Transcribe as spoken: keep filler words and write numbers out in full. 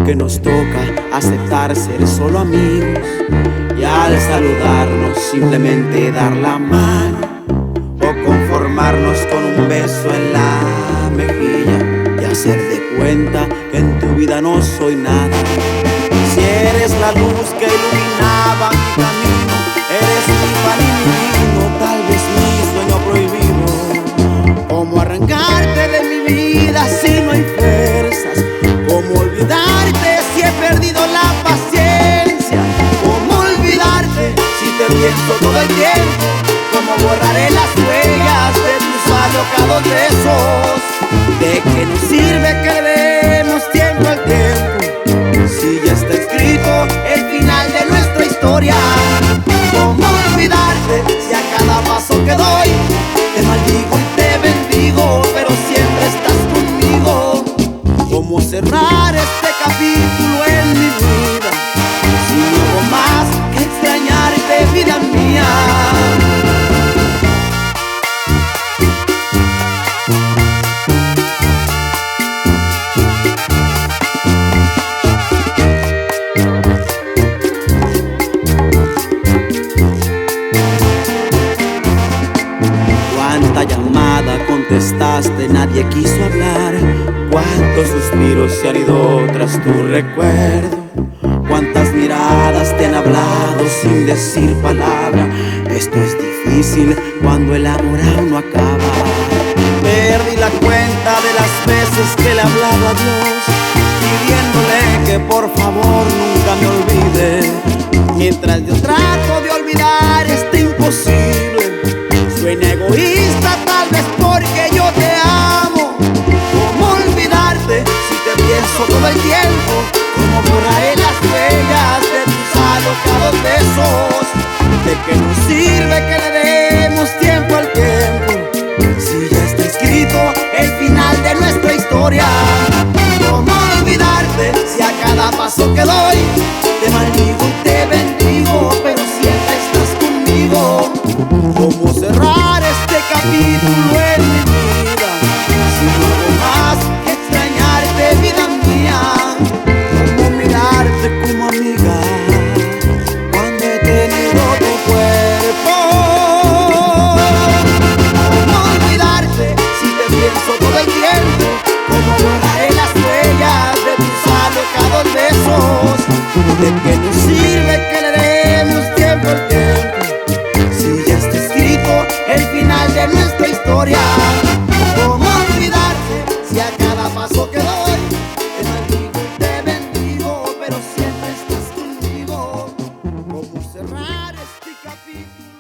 porque nos toca aceptar ser solo amigos y al saludarnos simplemente dar la mano o conformarnos con un beso en la mejilla y hacer de cuenta que en tu vida no soy nada. Si eres la luz que iluminaba mi camino, eres mi pan y mi vino, tal vez mi sueño prohibido. ¿Cómo arrancarte de mi vida si no hay fuerzas? ¿Cómo olvidarte si he perdido la paciencia? ¿Cómo olvidarte si te pienso todo el tiempo? ¿Cómo borraré las huellas de tus alocados besos? ¿De qué nos sirve que le demos tiempo al tiempo si ya está escrito el final de nuestra historia? ¿Cómo olvidarte si a cada paso que doy te maldigo y te bendigo, pero siempre estás conmigo? ¿Cómo cerrar este capítulo en mi vida si no hubo más que extrañarte, vida mía? Cuánta llamada contestaste, nadie quiso hablar. Cuántos suspiros se han ido tras tu recuerdo. Cuántas miradas te han hablado sin decir palabra. Esto es difícil cuando el amor aún no acaba. Perdí la cuenta de las veces que le hablaba a Dios, pidiéndole que por favor nunca me olvide. Mientras yo trato de olvidar este imposible, suena egoísta tal vez porque yo te amo. ¿Cómo olvidarte si te pienso todo el tiempo? ¿Cómo borraré las huellas de tus alocados besos? ¿De qué nos sirve que le demos tiempo al tiempo si ya está escrito el final de nuestra historia? ¿Cómo olvidarte si a cada paso que doy te maldigo y te bendigo, pero siempre estás conmigo? ¿Cómo cerrar este capítulo en mi vida si no hago más que extrañarte, vida mía? ¿Cómo mirarte como amiga cuando he tenido tu cuerpo? ¿Cómo olvidarte si te pienso todo el tiempo? ¿Cómo borraré las huellas de tus alocados besos? ¿De qué nos sirve que le demos tiempo al tiempo si ya está escrito el final de nuestra historia? ¿Cómo olvidarte si a cada paso que doy te maldigo y te bendigo, pero siempre estás conmigo? ¿Cómo cerrar este capítulo?